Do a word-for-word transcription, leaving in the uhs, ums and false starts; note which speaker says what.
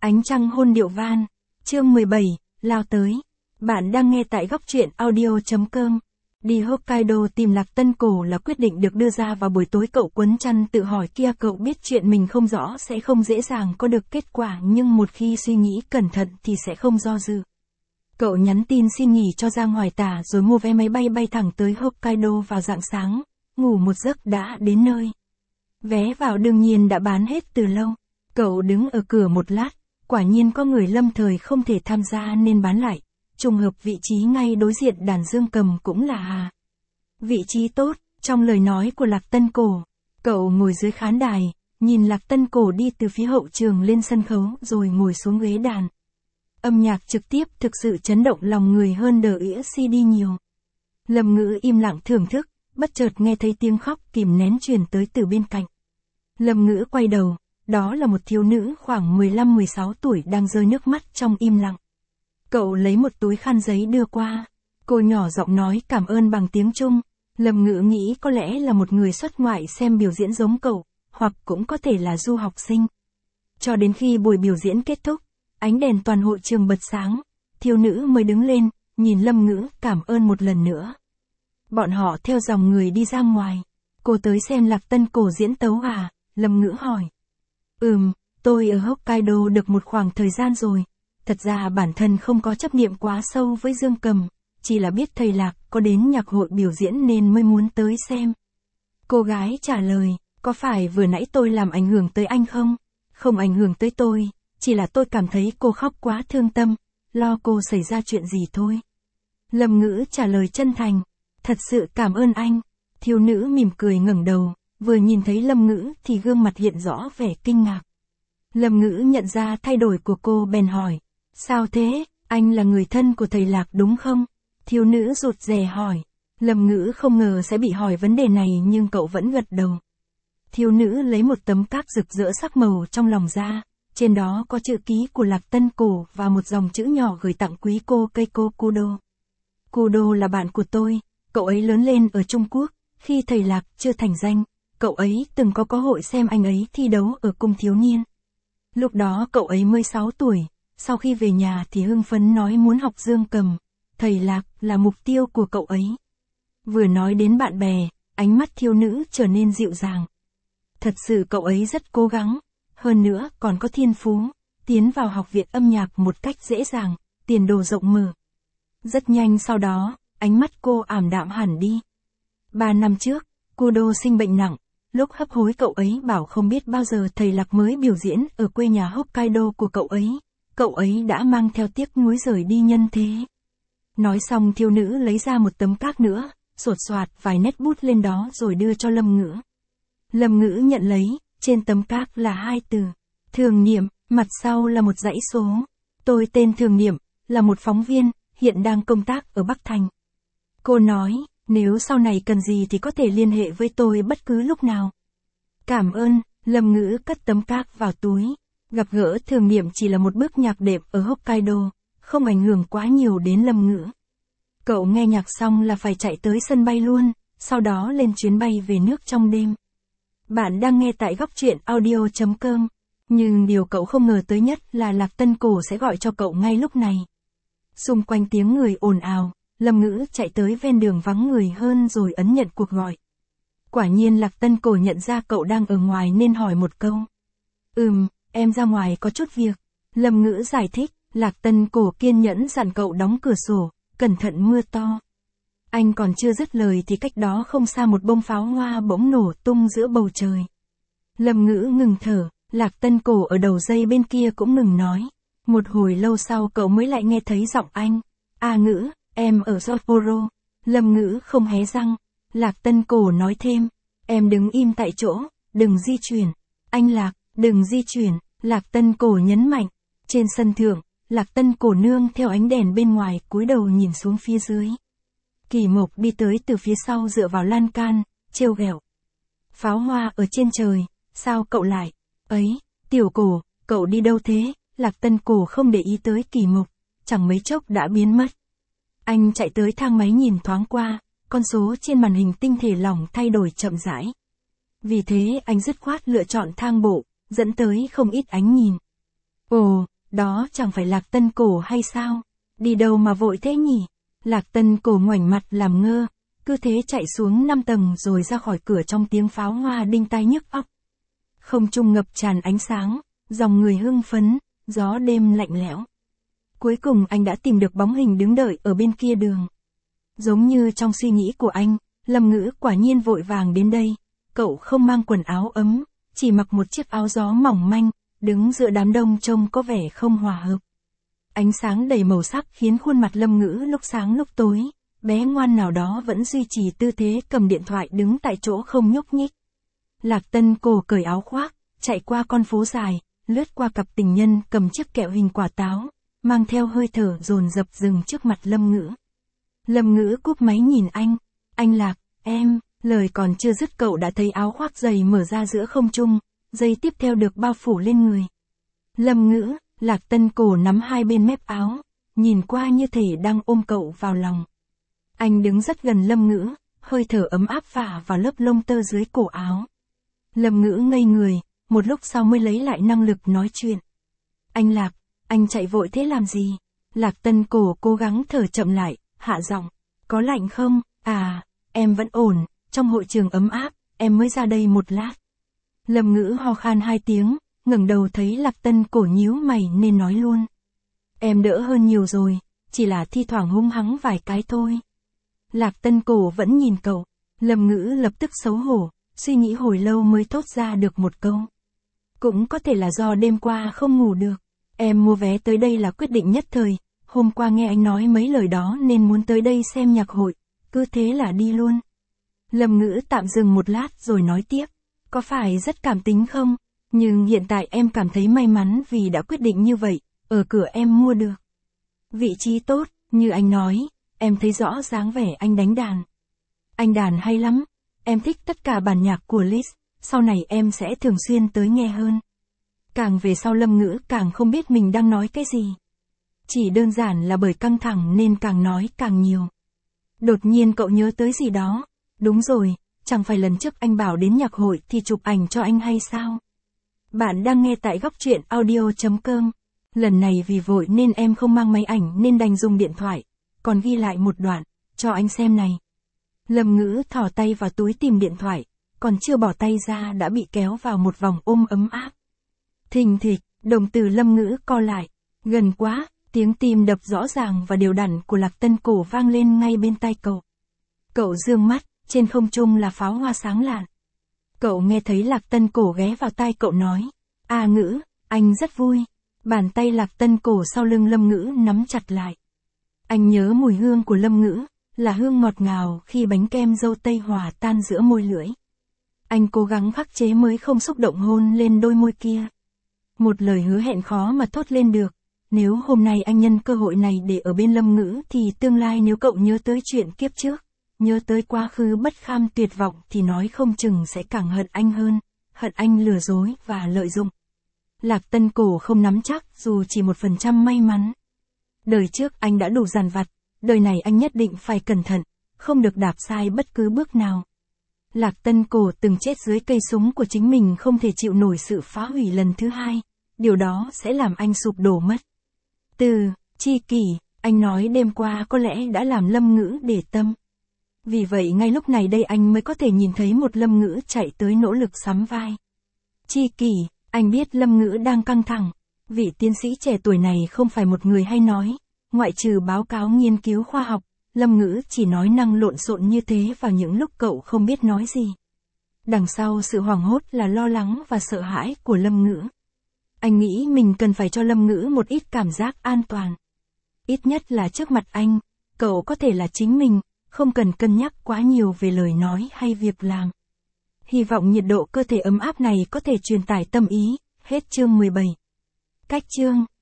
Speaker 1: Ánh trăng hôn điệu van. Chương mười bảy, lao tới. Bạn đang nghe tại góc truyện audio chấm com. Đi Hokkaido tìm Lạc Tân Cổ là quyết định được đưa ra vào buổi tối. Cậu quấn chăn tự hỏi kia, cậu biết chuyện mình không rõ sẽ không dễ dàng có được kết quả, nhưng một khi suy nghĩ cẩn thận thì sẽ không do dự. Cậu nhắn tin xin nghỉ cho Giang Hoài Tả rồi mua vé máy bay bay thẳng tới Hokkaido vào rạng sáng, ngủ một giấc đã đến nơi. Vé vào đương nhiên đã bán hết từ lâu. Cậu đứng ở cửa một lát, quả nhiên có người lâm thời không thể tham gia nên bán lại. Trùng hợp vị trí ngay đối diện đàn dương cầm cũng là Hà. Vị trí tốt, trong lời nói của Lạc Tân Cổ. Cậu ngồi dưới khán đài, nhìn Lạc Tân Cổ đi từ phía hậu trường lên sân khấu rồi ngồi xuống ghế đàn. Âm nhạc trực tiếp thực sự chấn động lòng người hơn đờ ĩa xê đê nhiều. Lâm Ngữ im lặng thưởng thức, bất chợt nghe thấy tiếng khóc kìm nén truyền tới từ bên cạnh. Lâm Ngữ quay đầu, đó là một thiếu nữ khoảng mười lăm mười sáu tuổi đang rơi nước mắt trong im lặng. Cậu lấy một túi khăn giấy đưa qua. Cô nhỏ giọng nói cảm ơn bằng tiếng Trung. Lâm Ngữ nghĩ có lẽ là một người xuất ngoại xem biểu diễn giống cậu, hoặc cũng có thể là du học sinh. Cho đến khi buổi biểu diễn kết thúc, ánh đèn toàn hội trường bật sáng, thiếu nữ mới đứng lên, nhìn Lâm Ngữ cảm ơn một lần nữa. Bọn họ theo dòng người đi ra ngoài. Cô tới xem Lạc Tân Cổ diễn tấu à? Lâm Ngữ hỏi. Ừm, tôi ở Hokkaido được một khoảng thời gian rồi. Thật ra bản thân không có chấp niệm quá sâu với dương cầm, chỉ là biết thầy Lạc có đến nhạc hội biểu diễn nên mới muốn tới xem. Cô gái trả lời, có phải vừa nãy tôi làm ảnh hưởng tới anh không? Không ảnh hưởng tới tôi, chỉ là tôi cảm thấy cô khóc quá thương tâm, lo cô xảy ra chuyện gì thôi. Lâm Ngữ trả lời chân thành, thật sự cảm ơn anh. Thiếu nữ mỉm cười ngẩng đầu, vừa nhìn thấy Lâm Ngữ thì gương mặt hiện rõ vẻ kinh ngạc. Lâm Ngữ nhận ra thay đổi của cô bèn hỏi, sao thế, anh là người thân của thầy Lạc đúng không? Thiếu nữ rụt rè hỏi. Lâm Ngữ không ngờ sẽ bị hỏi vấn đề này nhưng cậu vẫn gật đầu. Thiếu nữ lấy một tấm cát rực rỡ sắc màu trong lòng ra, trên đó có chữ ký của Lạc Tân Cổ và một dòng chữ nhỏ gửi tặng quý cô Keiko Kudo. Kudo là bạn của tôi, cậu ấy lớn lên ở Trung Quốc, khi thầy Lạc chưa thành danh, cậu ấy từng có cơ hội xem anh ấy thi đấu ở cung thiếu niên. Lúc đó cậu ấy mới sáu tuổi. Sau khi về nhà thì hưng phấn nói muốn học dương cầm, thầy Lạc là mục tiêu của cậu ấy. Vừa nói đến bạn bè, ánh mắt thiếu nữ trở nên dịu dàng. Thật sự cậu ấy rất cố gắng, hơn nữa còn có thiên phú, tiến vào học viện âm nhạc một cách dễ dàng, tiền đồ rộng mở. Rất nhanh sau đó, ánh mắt cô ảm đạm hẳn đi. Ba năm trước, Kudo sinh bệnh nặng, lúc hấp hối cậu ấy bảo không biết bao giờ thầy Lạc mới biểu diễn ở quê nhà Hokkaido của cậu ấy. Cậu ấy đã mang theo tiếc nuối rời đi nhân thế. Nói xong thiếu nữ lấy ra một tấm cát nữa, sột soạt vài nét bút lên đó rồi đưa cho Lâm Ngữ. Lâm Ngữ nhận lấy, trên tấm cát là hai từ, Thường Niệm, mặt sau là một dãy số. Tôi tên Thường Niệm, là một phóng viên, hiện đang công tác ở Bắc Thành. Cô nói, nếu sau này cần gì thì có thể liên hệ với tôi bất cứ lúc nào. Cảm ơn, Lâm Ngữ cất tấm cát vào túi. Gặp gỡ Thường Niệm chỉ là một bước nhạc đệm ở Hokkaido, không ảnh hưởng quá nhiều đến Lâm Ngữ. Cậu nghe nhạc xong là phải chạy tới sân bay luôn, sau đó lên chuyến bay về nước trong đêm. Bạn đang nghe tại góc truyện audio chấm com, nhưng điều cậu không ngờ tới nhất là Lạc Tân Cổ sẽ gọi cho cậu ngay lúc này. Xung quanh tiếng người ồn ào, Lâm Ngữ chạy tới ven đường vắng người hơn rồi ấn nhận cuộc gọi. Quả nhiên Lạc Tân Cổ nhận ra cậu đang ở ngoài nên hỏi một câu. Ừm, em ra ngoài có chút việc. Lâm Ngữ giải thích, Lạc Tân Cổ kiên nhẫn dặn cậu đóng cửa sổ, cẩn thận mưa to. Anh còn chưa dứt lời thì cách đó không xa một bông pháo hoa bỗng nổ tung giữa bầu trời. Lâm Ngữ ngừng thở, Lạc Tân Cổ ở đầu dây bên kia cũng ngừng nói. Một hồi lâu sau cậu mới lại nghe thấy giọng anh. A Ngữ, em ở Sapporo. Lâm Ngữ không hé răng. Lạc Tân Cổ nói thêm, em đứng im tại chỗ, đừng di chuyển. Anh Lạc, đừng di chuyển. Lạc Tân Cổ nhấn mạnh. Trên sân thượng, Lạc Tân Cổ nương theo ánh đèn bên ngoài cúi đầu nhìn xuống phía dưới. Kỳ Mộc đi tới từ phía sau dựa vào lan can, trêu ghẹo. Pháo hoa ở trên trời, sao cậu lại? Ấy, Tiểu Cổ, cậu đi đâu thế? Lạc Tân Cổ không để ý tới Kỳ Mộc, chẳng mấy chốc đã biến mất. Anh chạy tới thang máy nhìn thoáng qua, con số trên màn hình tinh thể lỏng thay đổi chậm rãi. Vì thế anh dứt khoát lựa chọn thang bộ, dẫn tới không ít ánh nhìn. Ồ, đó chẳng phải Lạc Tân Cổ hay sao? Đi đâu mà vội thế nhỉ? Lạc Tân Cổ ngoảnh mặt làm ngơ, cứ thế chạy xuống năm tầng rồi ra khỏi cửa trong tiếng pháo hoa đinh tai nhức óc. Không trung ngập tràn ánh sáng, dòng người hưng phấn, gió đêm lạnh lẽo. Cuối cùng anh đã tìm được bóng hình đứng đợi ở bên kia đường. Giống như trong suy nghĩ của anh, Lâm Ngữ quả nhiên vội vàng đến đây. Cậu không mang quần áo ấm, chỉ mặc một chiếc áo gió mỏng manh, đứng giữa đám đông trông có vẻ không hòa hợp. Ánh sáng đầy màu sắc khiến khuôn mặt Lâm Ngữ lúc sáng lúc tối, bé ngoan nào đó vẫn duy trì tư thế cầm điện thoại đứng tại chỗ không nhúc nhích. Lạc Tân Cổ cởi áo khoác, chạy qua con phố dài, lướt qua cặp tình nhân cầm chiếc kẹo hình quả táo, mang theo hơi thở dồn dập dừng trước mặt Lâm Ngữ. Lâm Ngữ cúp máy nhìn anh, anh Lạc, em, lời còn chưa dứt cậu đã thấy áo khoác dày mở ra giữa không trung, giây tiếp theo được bao phủ lên người. Lâm Ngữ, Lạc Tân Cổ nắm hai bên mép áo, nhìn qua như thể đang ôm cậu vào lòng. Anh đứng rất gần Lâm Ngữ, hơi thở ấm áp phả vào lớp lông tơ dưới cổ áo. Lâm Ngữ ngây người, một lúc sau mới lấy lại năng lực nói chuyện. Anh Lạc, anh chạy vội thế làm gì? Lạc Tân Cổ cố gắng thở chậm lại, hạ giọng. Có lạnh không? À, em vẫn ổn, trong hội trường ấm áp, em mới ra đây một lát. Lâm Ngữ ho khan hai tiếng, ngẩng đầu thấy Lạc Tân Cổ nhíu mày nên nói luôn. Em đỡ hơn nhiều rồi, chỉ là thi thoảng hung hăng vài cái thôi. Lạc Tân Cổ vẫn nhìn cậu, Lâm Ngữ lập tức xấu hổ, suy nghĩ hồi lâu mới thốt ra được một câu. Cũng có thể là do đêm qua không ngủ được. Em mua vé tới đây là quyết định nhất thời, hôm qua nghe anh nói mấy lời đó nên muốn tới đây xem nhạc hội, cứ thế là đi luôn. Lâm Ngữ tạm dừng một lát rồi nói tiếp, có phải rất cảm tính không? Nhưng hiện tại em cảm thấy may mắn vì đã quyết định như vậy, ở cửa em mua được. Vị trí tốt, như anh nói, em thấy rõ dáng vẻ anh đánh đàn. Anh đàn hay lắm, em thích tất cả bản nhạc của Liszt, sau này em sẽ thường xuyên tới nghe hơn. Càng về sau Lâm Ngữ càng không biết mình đang nói cái gì. Chỉ đơn giản là bởi căng thẳng nên càng nói càng nhiều. Đột nhiên cậu nhớ tới gì đó. Đúng rồi, chẳng phải lần trước anh bảo đến nhạc hội thì chụp ảnh cho anh hay sao? Bạn đang nghe tại góc truyện audio chấm com. Lần này vì vội nên em không mang máy ảnh nên đành dùng điện thoại, còn ghi lại một đoạn, cho anh xem này. Lâm Ngữ thò tay vào túi tìm điện thoại, còn chưa bỏ tay ra đã bị kéo vào một vòng ôm ấm áp. Thình thịch, đồng tử Lâm Ngữ co lại, gần quá, tiếng tim đập rõ ràng và đều đặn của Lạc Tân Cổ vang lên ngay bên tai cậu. Cậu dương mắt, trên không trung là pháo hoa sáng lạn. Cậu nghe thấy Lạc Tân Cổ ghé vào tai cậu nói, à Ngữ, anh rất vui. Bàn tay Lạc Tân Cổ sau lưng Lâm Ngữ nắm chặt lại. Anh nhớ mùi hương của Lâm Ngữ, là hương ngọt ngào khi bánh kem dâu tây hòa tan giữa môi lưỡi. Anh cố gắng khắc chế mới không xúc động hôn lên đôi môi kia. Một lời hứa hẹn khó mà thốt lên được. Nếu hôm nay anh nhân cơ hội này để ở bên Lâm Ngữ thì tương lai nếu cậu nhớ tới chuyện kiếp trước, nhớ tới quá khứ bất kham tuyệt vọng thì nói không chừng sẽ càng hận anh hơn, hận anh lừa dối và lợi dụng. Lạc Tân Cổ không nắm chắc dù chỉ một phần trăm may mắn. Đời trước anh đã đủ dằn vặt, đời này anh nhất định phải cẩn thận, không được đạp sai bất cứ bước nào. Lạc Tân Cổ từng chết dưới cây súng của chính mình không thể chịu nổi sự phá hủy lần thứ hai, điều đó sẽ làm anh sụp đổ mất. Từ, chi kỷ, anh nói đêm qua có lẽ đã làm Lâm Ngữ để tâm. Vì vậy ngay lúc này đây anh mới có thể nhìn thấy một Lâm Ngữ chạy tới nỗ lực sắm vai. Chi kỷ, anh biết Lâm Ngữ đang căng thẳng, vị tiến sĩ trẻ tuổi này không phải một người hay nói, ngoại trừ báo cáo nghiên cứu khoa học, Lâm Ngữ chỉ nói năng lộn xộn như thế vào những lúc cậu không biết nói gì. Đằng sau sự hoảng hốt là lo lắng và sợ hãi của Lâm Ngữ. Anh nghĩ mình cần phải cho Lâm Ngữ một ít cảm giác an toàn. Ít nhất là trước mặt anh, cậu có thể là chính mình, không cần cân nhắc quá nhiều về lời nói hay việc làm. Hy vọng nhiệt độ cơ thể ấm áp này có thể truyền tải tâm ý. Hết chương mười bảy. Cách chương